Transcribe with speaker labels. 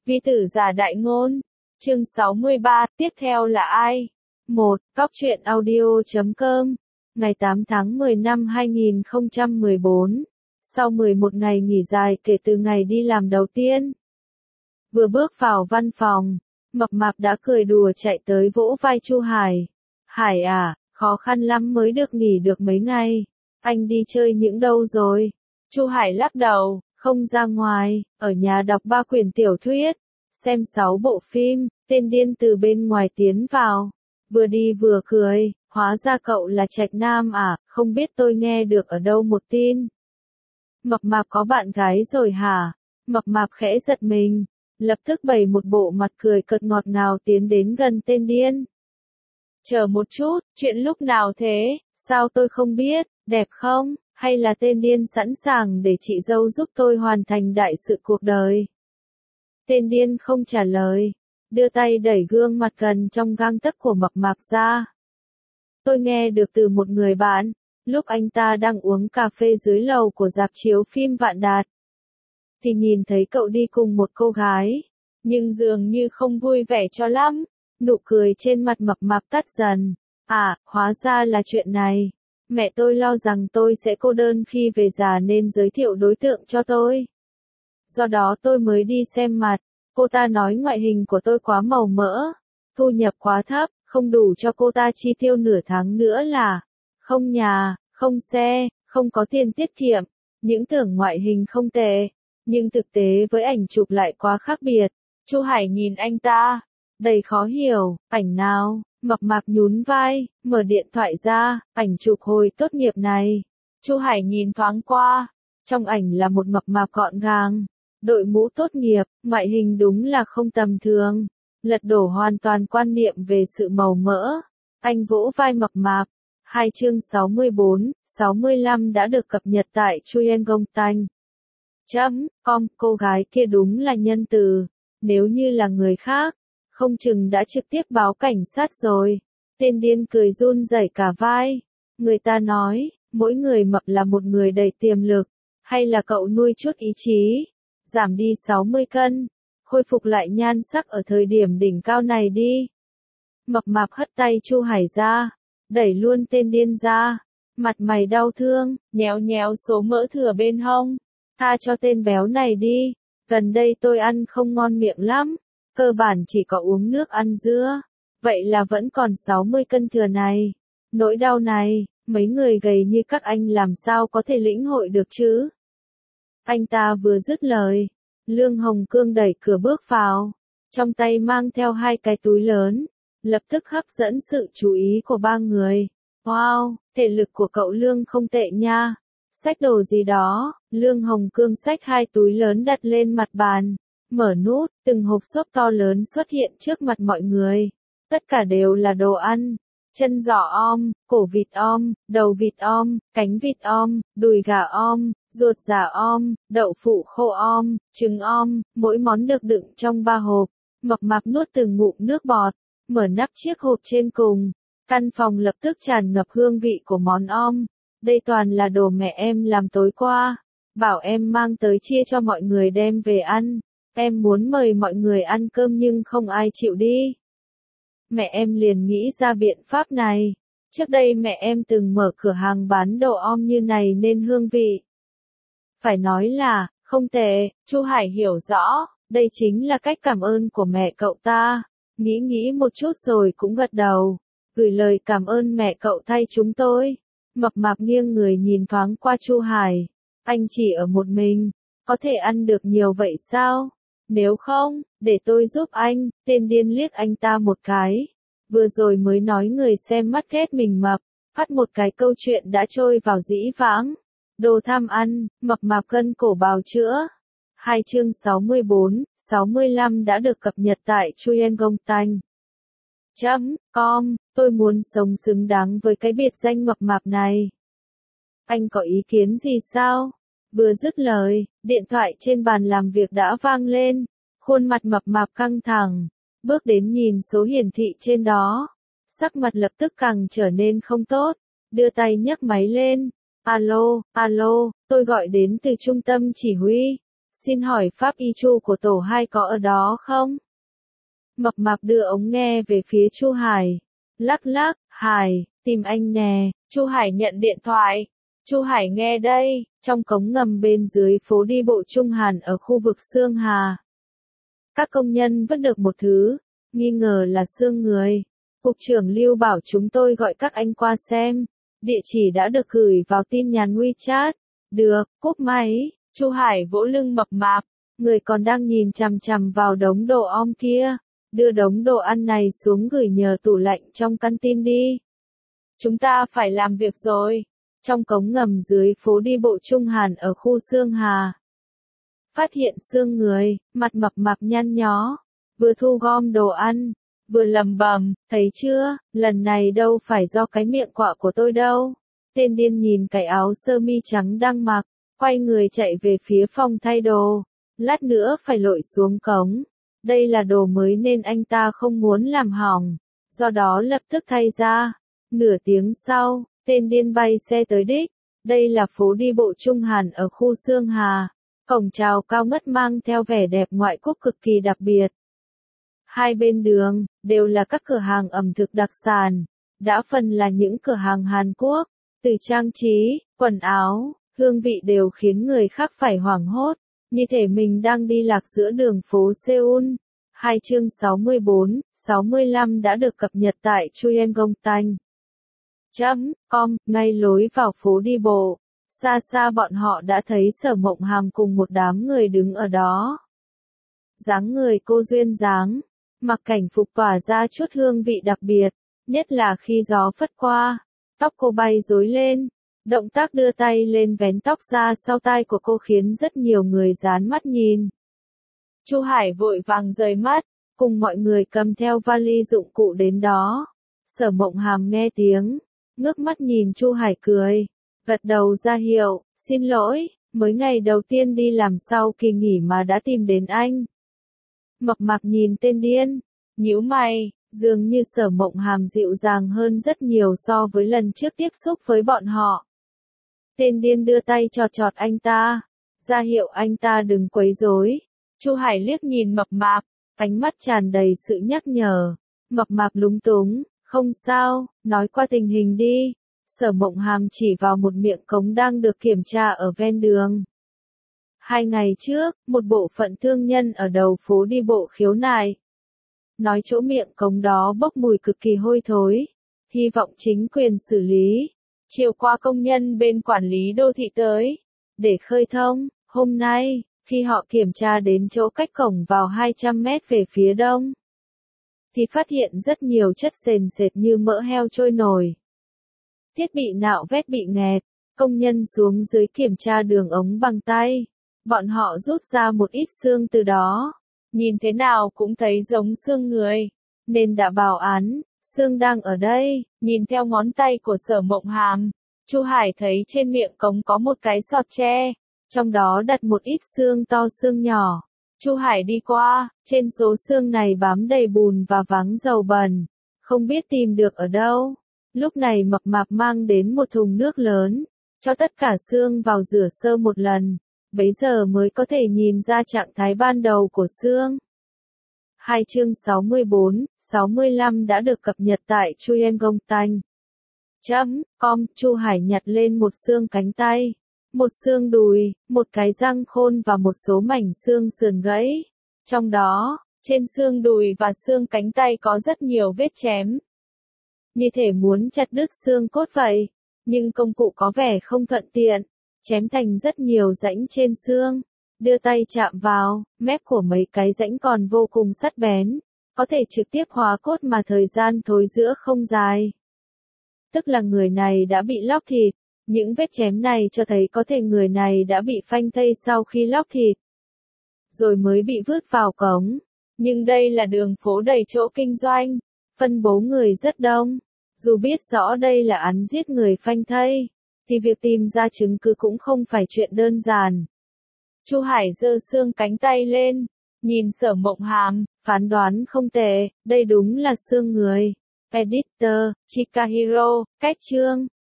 Speaker 1: Vi tử giả đại ngôn. Chương 63, tiếp theo là ai? 1. Cóc truyện audio.com. Ngày 8 tháng 10 năm 2014. Sau 11 ngày nghỉ dài kể từ ngày đi làm đầu tiên. Vừa bước vào văn phòng, Mập Mạp đã cười đùa chạy tới vỗ vai Chu Hải. Hải à, khó khăn lắm mới được nghỉ được mấy ngày. Anh đi chơi những đâu rồi? Chu Hải lắc đầu, không ra ngoài, ở nhà đọc 3 quyển tiểu thuyết, xem 6 bộ phim. Tên điên từ bên ngoài tiến vào, vừa đi vừa cười, hóa ra cậu là Trạch Nam à, không biết tôi nghe được ở đâu một tin. Mập Mạp có bạn gái rồi hả? Mập Mạp khẽ giật mình, lập tức bày một bộ mặt cười cợt ngọt ngào tiến đến gần tên điên. Chờ một chút, chuyện lúc nào thế, sao tôi không biết, đẹp không, hay là tên điên sẵn sàng để chị dâu giúp tôi hoàn thành đại sự cuộc đời? Tên điên không trả lời, đưa tay đẩy gương mặt gần trong gang tấc của Mập Mạp ra. Tôi nghe được từ một người bạn, lúc anh ta đang uống cà phê dưới lầu của rạp chiếu phim Vạn Đạt, thì nhìn thấy cậu đi cùng một cô gái, nhưng dường như không vui vẻ cho lắm. Nụ cười trên mặt Mập Mạp tắt dần. À, hóa ra là chuyện này. Mẹ tôi lo rằng tôi sẽ cô đơn khi về già nên giới thiệu đối tượng cho tôi. Do đó tôi mới đi xem mặt. Cô ta nói ngoại hình của tôi quá màu mỡ, thu nhập quá thấp, không đủ cho cô ta chi tiêu nửa tháng nữa là không nhà, không xe, không có tiền tiết kiệm. Những tưởng ngoại hình không tệ, nhưng thực tế với ảnh chụp lại quá khác biệt. Chu Hải nhìn anh ta, đầy khó hiểu, ảnh nào? Mập Mạp nhún vai, mở điện thoại ra, ảnh chụp hồi tốt nghiệp này. Chu Hải nhìn thoáng qua, trong ảnh là một Mập Mạp gọn gàng, đội mũ tốt nghiệp, ngoại hình đúng là không tầm thường, lật đổ hoàn toàn quan niệm về sự màu mỡ. Anh vỗ vai Mập Mạp. 2 chương 64, 65 đã được cập nhật tại Chuyên.com, cô gái kia đúng là nhân từ, nếu như là người khác, không chừng đã trực tiếp báo cảnh sát rồi. Tên điên cười run rẩy cả vai. Người ta nói, mỗi người mập là một người đầy tiềm lực, hay là cậu nuôi chút ý chí, giảm đi 60 cân, khôi phục lại nhan sắc ở thời điểm đỉnh cao này đi. Mập Mạp hất tay Chu Hải ra, đẩy luôn tên điên ra, mặt mày đau thương, nhéo nhéo số mỡ thừa bên hông. Tha cho tên béo này đi, gần đây tôi ăn không ngon miệng lắm, cơ bản chỉ có uống nước ăn dưa, vậy là vẫn còn 60 cân thừa này. Nỗi đau này, mấy người gầy như các anh làm sao có thể lĩnh hội được chứ? Anh ta vừa dứt lời, Lương Hồng Cương đẩy cửa bước vào, trong tay mang theo 2 cái túi lớn, lập tức hấp dẫn sự chú ý của 3 người. Wow, thể lực của cậu Lương không tệ nha. Xách đồ gì đó, Lương Hồng Cương xách 2 túi lớn đặt lên mặt bàn, mở nút, từng hộp xốp to lớn xuất hiện trước mặt mọi người. Tất cả đều là đồ ăn, chân giò om, cổ vịt om, đầu vịt om, cánh vịt om, đùi gà om, ruột già om, đậu phụ khô om, trứng om, mỗi món được đựng trong 3 hộp. Mập Mạp nuốt từng ngụm nước bọt, mở nắp chiếc hộp trên cùng. Căn phòng lập tức tràn ngập hương vị của món om. Đây toàn là đồ mẹ em làm tối qua, bảo em mang tới chia cho mọi người đem về ăn. Em muốn mời mọi người ăn cơm nhưng không ai chịu đi. Mẹ em liền nghĩ ra biện pháp này. Trước đây mẹ em từng mở cửa hàng bán đồ om như này nên hương vị, phải nói là không tệ. Chu Hải hiểu rõ, đây chính là cách cảm ơn của mẹ cậu ta. Nghĩ một chút rồi cũng gật đầu, gửi lời cảm ơn mẹ cậu thay chúng tôi. Mập Mạp nghiêng người nhìn thoáng qua Chu Hải. Anh chỉ ở một mình, có thể ăn được nhiều vậy sao? Nếu không, để tôi giúp anh. Tên điên liếc anh ta một cái. Vừa rồi mới nói người xem mắt ghét mình mập, phát một cái câu chuyện đã trôi vào dĩ vãng. Đồ tham ăn, Mập Mạp cân cổ bào chữa. 2 chương 64, 65 đã được cập nhật tại Chuyên.com. Tôi muốn sống xứng đáng với cái biệt danh Mập Mạp này. Anh có ý kiến gì sao? Vừa dứt lời, điện thoại trên bàn làm việc đã vang lên. Khuôn mặt Mập Mạp căng thẳng, bước đến nhìn số hiển thị trên đó. Sắc mặt lập tức càng trở nên không tốt, đưa tay nhấc máy lên. Alo, tôi gọi đến từ trung tâm chỉ huy. xin hỏi pháp y Chu của tổ 2 có ở đó không? Mập mạp đưa ống nghe về phía Chu Hải. Lắc lắc, Hải, tìm anh nè. Chu Hải nhận điện thoại. Chu Hải nghe đây, trong cống ngầm bên dưới phố đi bộ Trung Hàn ở khu vực Sương Hà. Các công nhân vứt được một thứ, nghi ngờ là xương người. Cục trưởng Lưu bảo chúng tôi gọi các anh qua xem. Địa chỉ đã được gửi vào tin nhắn WeChat. Được, cúp máy. Chu Hải vỗ lưng mập mạp. Người còn đang nhìn chằm chằm vào đống đồ om kia. Đưa đống đồ ăn này xuống gửi nhờ tủ lạnh trong căn tin đi. Chúng ta phải làm việc rồi. Trong cống ngầm dưới phố đi bộ Trung Hàn ở khu Sương Hà. Phát hiện xương người, mặt mập mạp nhăn nhó. Vừa thu gom đồ ăn, vừa lầm bầm, thấy chưa, lần này đâu phải do cái miệng quạ của tôi đâu. Tên điên nhìn cái áo sơ mi trắng đang mặc, quay người chạy về phía phòng thay đồ. Lát nữa phải lội xuống cống. Đây là đồ mới nên anh ta không muốn làm hỏng, do đó lập tức thay ra. Nửa tiếng sau, tên điên bay xe tới đích. Đây là phố đi bộ Trung Hàn ở khu Sương Hà. Cổng chào cao ngất mang theo vẻ đẹp ngoại quốc cực kỳ đặc biệt. Hai bên đường, đều là các cửa hàng ẩm thực đặc sản. Đã phần là những cửa hàng Hàn Quốc, từ trang trí, quần áo, hương vị đều khiến người khác phải hoảng hốt. Như thể mình đang đi lạc giữa đường phố Seoul. 2 chương 64, 65 đã được cập nhật tại Chuyên.com, ngay lối vào phố đi bộ. Xa xa bọn họ đã thấy Sở Mộng Hàm cùng một đám người đứng ở đó. Dáng người cô duyên dáng, mặc cảnh phục tỏa ra chút hương vị đặc biệt, nhất là khi gió phất qua, tóc cô bay rối lên. Động tác đưa tay lên vén tóc ra sau tai của cô khiến rất nhiều người dán mắt nhìn. Chu Hải vội vàng rời mắt, cùng mọi người cầm theo vali dụng cụ đến đó. Sở Mộng Hàm nghe tiếng, ngước mắt nhìn Chu Hải cười, gật đầu ra hiệu, xin lỗi, mới ngày đầu tiên đi làm sau kỳ nghỉ mà đã tìm đến anh. Mập mạp nhìn tên điên, nhíu mày, dường như Sở Mộng Hàm dịu dàng hơn rất nhiều so với lần trước tiếp xúc với bọn họ. Tên điên đưa tay chọt chọt anh ta, ra hiệu anh ta đừng quấy rối. Chu Hải liếc nhìn mập mạp, ánh mắt tràn đầy sự nhắc nhở. Mập mạp lúng túng, không sao, nói qua tình hình đi. Sở Mộng Hàm chỉ vào một miệng cống đang được kiểm tra ở ven đường. 2 ngày trước, một bộ phận thương nhân ở đầu phố đi bộ khiếu nại. Nói chỗ miệng cống đó bốc mùi cực kỳ hôi thối. Hy vọng chính quyền xử lý. Chiều qua công nhân bên quản lý đô thị tới. Để khơi thông, hôm nay, khi họ kiểm tra đến chỗ cách cổng vào 200 mét về phía đông, thì phát hiện rất nhiều chất sền sệt như mỡ heo trôi nổi. Thiết bị nạo vét bị nghẹt, công nhân xuống dưới kiểm tra đường ống bằng tay. Bọn họ rút ra một ít xương từ đó. Nhìn thế nào cũng thấy giống xương người. Nên đã báo án, xương đang ở đây. Nhìn theo ngón tay của Sở Mộng Hàm, Chu Hải thấy trên miệng cống có một cái sọt tre. Trong đó đặt một ít xương to xương nhỏ. Chu Hải đi qua, trên số xương này bám đầy bùn và váng dầu bẩn. Không biết tìm được ở đâu. Lúc này mập mạp mang đến một thùng nước lớn, cho tất cả xương vào rửa sơ một lần. Bấy giờ mới có thể nhìn ra trạng thái ban đầu của xương. 2 chương 64, 65 đã được cập nhật tại Chuyên.com. Chu Hải nhặt lên một xương cánh tay, một xương đùi, một cái răng khôn và một số mảnh xương sườn gãy. Trong đó, trên xương đùi và xương cánh tay có rất nhiều vết chém. Như thể muốn chặt đứt xương cốt vậy, nhưng công cụ có vẻ không thuận tiện, chém thành rất nhiều rãnh trên xương. Đưa tay chạm vào, mép của mấy cái rãnh còn vô cùng sắc bén, có thể trực tiếp hóa cốt mà thời gian thối rữa không dài. Tức là người này đã bị lóc thịt, những vết chém này cho thấy có thể người này đã bị phanh thây sau khi lóc thịt, rồi mới bị vứt vào cống. Nhưng đây là đường phố đầy chỗ kinh doanh, phân bố người rất đông. Dù biết rõ đây là án giết người phanh thây, thì việc tìm ra chứng cứ cũng không phải chuyện đơn giản. Chu Hải giơ xương cánh tay lên, nhìn Sở Mộng Hàm, phán đoán không tệ, đây đúng là xương người. Editor, Chikahiro, cách chương.